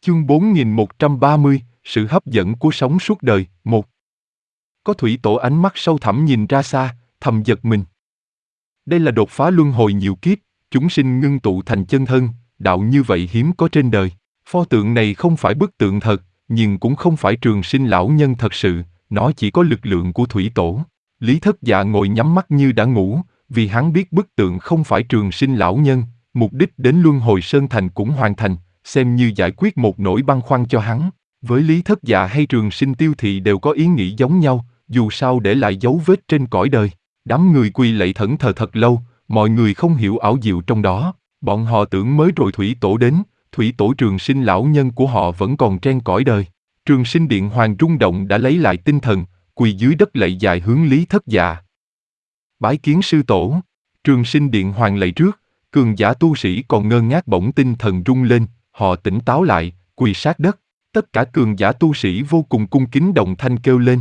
Chương 4130, sự hấp dẫn của sống suốt đời, 1. Có thủy tổ ánh mắt sâu thẳm nhìn ra xa, thầm giật mình. Đây là đột phá luân hồi nhiều kiếp, chúng sinh ngưng tụ thành chân thân, đạo như vậy hiếm có trên đời. Pho tượng này không phải bức tượng thật, nhưng cũng không phải trường sinh lão nhân thật sự, nó chỉ có lực lượng của thủy tổ. Lý Thất Dạ ngồi nhắm mắt như đã ngủ, vì hắn biết bức tượng không phải trường sinh lão nhân, mục đích đến luân hồi sơn thành cũng hoàn thành, xem như giải quyết một nỗi băn khoăn cho hắn. Với Lý Thất Dạ hay trường sinh tiêu thị đều có ý nghĩ giống nhau, dù sao để lại dấu vết trên cõi đời. Đám người quỳ lạy thẫn thờ thật lâu, mọi người không hiểu ảo diệu trong đó. Bọn họ tưởng mới rồi thủy tổ đến, thủy tổ trường sinh lão nhân của họ vẫn còn trên cõi đời. Trường sinh điện hoàng rung động đã lấy lại tinh thần, quỳ dưới đất lạy dài hướng Lý Thất Dạ. Bái kiến sư tổ. Trường sinh điện hoàng lạy trước, cường giả tu sĩ còn ngơ ngác bỗng tinh thần rung lên, họ tỉnh táo lại, quỳ sát đất. Tất cả cường giả tu sĩ vô cùng cung kính đồng thanh kêu lên.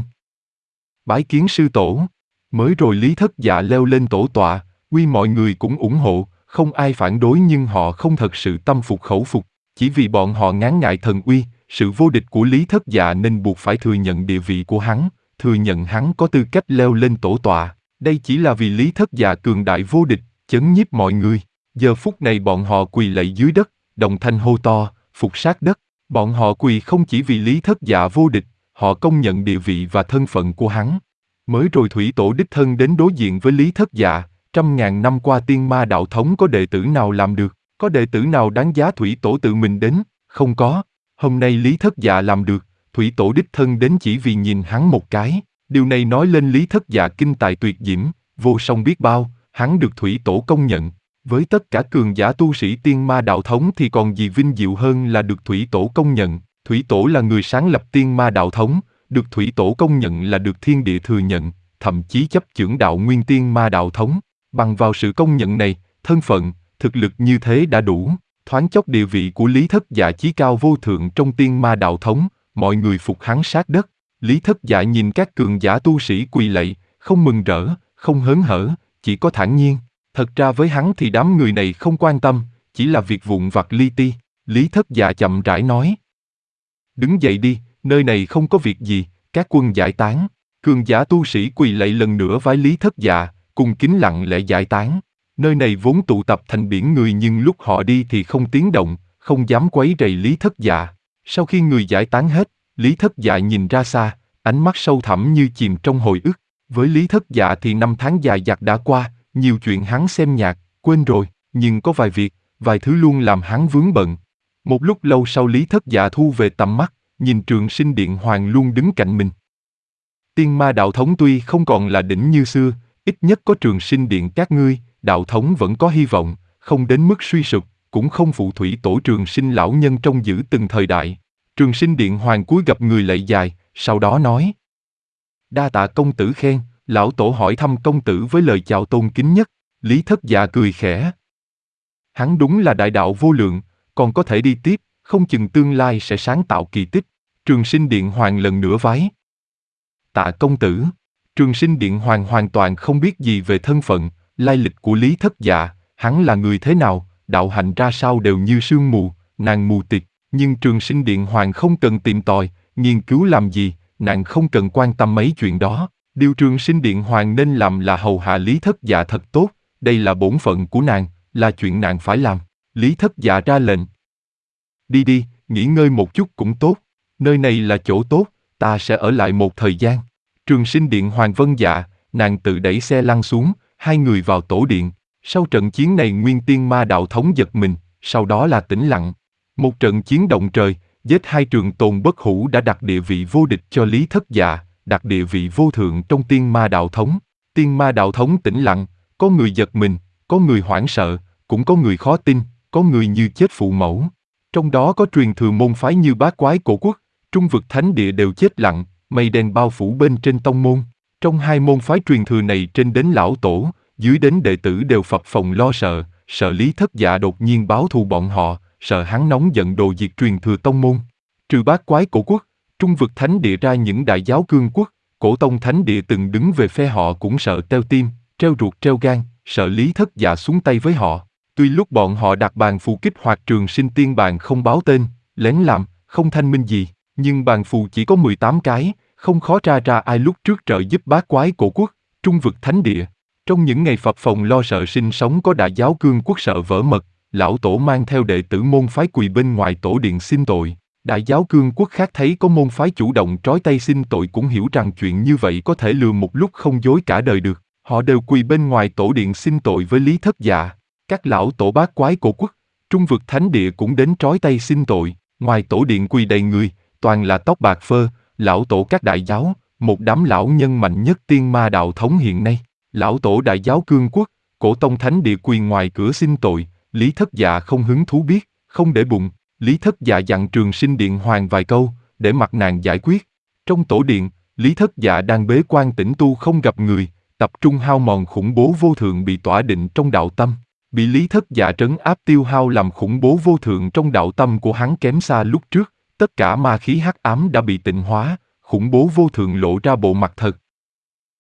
Bái kiến sư tổ. Mới rồi Lý Thất Dạ leo lên tổ tọa, quy mọi người cũng ủng hộ, không ai phản đối nhưng họ không thật sự tâm phục khẩu phục, chỉ vì bọn họ ngán ngại thần uy, sự vô địch của Lý Thất Dạ nên buộc phải thừa nhận địa vị của hắn, thừa nhận hắn có tư cách leo lên tổ tọa. Đây chỉ là vì Lý Thất Dạ cường đại vô địch, chấn nhiếp mọi người. Giờ phút này bọn họ quỳ lạy dưới đất, đồng thanh hô to, phục sát đất. Bọn họ quỳ không chỉ vì Lý Thất Dạ vô địch, họ công nhận địa vị và thân phận của hắn. Mới rồi thủy tổ đích thân đến đối diện với Lý Thất Dạ, 100.000 năm qua tiên ma đạo thống có đệ tử nào làm được, có đệ tử nào đáng giá thủy tổ tự mình đến, không có. Hôm nay Lý Thất Dạ làm được, thủy tổ đích thân đến chỉ vì nhìn hắn một cái. Điều này nói lên Lý Thất Dạ kinh tài tuyệt diễm, vô song biết bao, hắn được thủy tổ công nhận. Với tất cả cường giả tu sĩ tiên ma đạo thống thì còn gì vinh diệu hơn là được thủy tổ công nhận. Thủy tổ là người sáng lập tiên ma đạo thống, được thủy tổ công nhận là được thiên địa thừa nhận, thậm chí chấp chưởng đạo nguyên tiên ma đạo thống. Bằng vào sự công nhận này, thân phận, thực lực như thế đã đủ. Thoáng chốc địa vị của Lý Thất Dạ chí cao vô thượng trong tiên ma đạo thống, mọi người phục hắn sát đất. Lý Thất Dạ nhìn các cường giả tu sĩ quỳ lạy, không mừng rỡ, không hớn hở, chỉ có thản nhiên. Thật ra với hắn thì đám người này không quan tâm, chỉ là việc vụn vặt li ti. Lý Thất Dạ chậm rãi nói. Đứng dậy đi, nơi này không có việc gì, các quân giải tán. Cường giả tu sĩ quỳ lạy lần nữa vái Lý Thất Dạ, cung kính lặng lẽ giải tán. Nơi này vốn tụ tập thành biển người nhưng lúc họ đi thì không tiếng động, không dám quấy rầy Lý Thất Dạ. Sau khi người giải tán hết, Lý Thất Dạ nhìn ra xa, ánh mắt sâu thẳm như chìm trong hồi ức. Với Lý Thất Dạ thì năm tháng dài dặt đã qua, nhiều chuyện hắn xem nhạt, quên rồi, nhưng có vài việc, vài thứ luôn làm hắn vướng bận. Một lúc lâu sau Lý Thất Dạ thu về tầm mắt, nhìn trường sinh điện hoàng luôn đứng cạnh mình. Tiên ma đạo thống tuy không còn là đỉnh như xưa, ít nhất có trường sinh điện các ngươi, đạo thống vẫn có hy vọng, không đến mức suy sụp, cũng không phụ thủy tổ trường sinh lão nhân trong giữ từng thời đại. Trường sinh điện hoàng cúi gập người lạy dài, sau đó nói. Đa tạ công tử khen, lão tổ hỏi thăm công tử với lời chào tôn kính nhất. Lý Thất Dạ cười khẽ. Hắn đúng là đại đạo vô lượng, còn có thể đi tiếp, không chừng tương lai sẽ sáng tạo kỳ tích. Trường sinh điện hoàng lần nữa vái. Tạ công tử. Trường sinh điện hoàng hoàn toàn không biết gì về thân phận, lai lịch của Lý Thất Dạ, hắn là người thế nào, đạo hạnh ra sao đều như sương mù, nàng mù tịt. Nhưng trường sinh điện hoàng không cần tìm tòi, nghiên cứu làm gì, nàng không cần quan tâm mấy chuyện đó. Điều trường sinh điện hoàng nên làm là hầu hạ Lý Thất Dạ thật tốt, đây là bổn phận của nàng, là chuyện nàng phải làm. Lý Thất Dạ ra lệnh. Đi đi, nghỉ ngơi một chút cũng tốt, nơi này là chỗ tốt, ta sẽ ở lại một thời gian. Trường sinh điện hoàng vâng dạ, nàng tự đẩy xe lăn xuống, hai người vào tổ điện. Sau trận chiến này nguyên tiên ma đạo thống giật mình, sau đó là tĩnh lặng. Một trận chiến động trời, giết hai trường tồn bất hủ đã đặt địa vị vô địch cho Lý Thất Dạ, đặt địa vị vô thượng trong tiên ma đạo thống. Tiên ma đạo thống tĩnh lặng, có người giật mình, có người hoảng sợ, cũng có người khó tin, có người như chết phụ mẫu. Trong đó có truyền thừa môn phái như Bát Quái Cổ Quốc, Trung Vực Thánh Địa đều chết lặng, mây đen bao phủ bên trên tông môn. Trong hai môn phái truyền thừa này trên đến lão tổ, dưới đến đệ tử đều phập phồng lo sợ, sợ Lý Thất Dạ đột nhiên báo thù bọn họ, sợ hắn nóng giận đồ diệt truyền thừa tông môn. Trừ Bát Quái Cổ Quốc, Trung Vực Thánh Địa ra những đại giáo cương quốc, Cổ Tông Thánh Địa từng đứng về phe họ cũng sợ teo tim, treo ruột treo gan, sợ Lý Thất Dạ xuống tay với họ. Tuy lúc bọn họ đặt bàn phù kích hoạt trường sinh tiên bàn không báo tên, lén làm, không thanh minh gì, nhưng bàn phù chỉ có 18 cái, không khó tra ra ai lúc trước trợ giúp bát quái cổ quốc, trung vực thánh địa. Trong những ngày phập phồng lo sợ sinh sống có đại giáo cương quốc sợ vỡ mật, lão tổ mang theo đệ tử môn phái quỳ bên ngoài tổ điện xin tội. Đại giáo cương quốc khác thấy có môn phái chủ động trói tay xin tội cũng hiểu rằng chuyện như vậy có thể lừa một lúc không dối cả đời được. Họ đều quỳ bên ngoài tổ điện xin tội với Lý Thất Dạ. Các lão tổ bát quái cổ quốc, trung vực thánh địa cũng đến trói tay xin tội. Ngoài tổ điện quỳ đầy người, toàn là tóc bạc phơ, lão tổ các đại giáo, một đám lão nhân mạnh nhất tiên ma đạo thống hiện nay. Lão tổ đại giáo cương quốc, cổ tông thánh địa quỳ ngoài cửa xin tội, Lý Thất Dạ không hứng thú biết, không để bụng. Lý Thất Dạ dặn Trường Sinh Điện Hoàng vài câu, để mặc nàng giải quyết. Trong tổ điện, Lý Thất Dạ đang bế quan tĩnh tu không gặp người, tập trung hao mòn khủng bố vô thượng bị tỏa định trong đạo tâm. Bị Lý Thất Dạ trấn áp tiêu hao làm khủng bố vô thượng trong đạo tâm của hắn kém xa lúc trước, tất cả ma khí hắc ám đã bị tịnh hóa, khủng bố vô thượng lộ ra bộ mặt thật,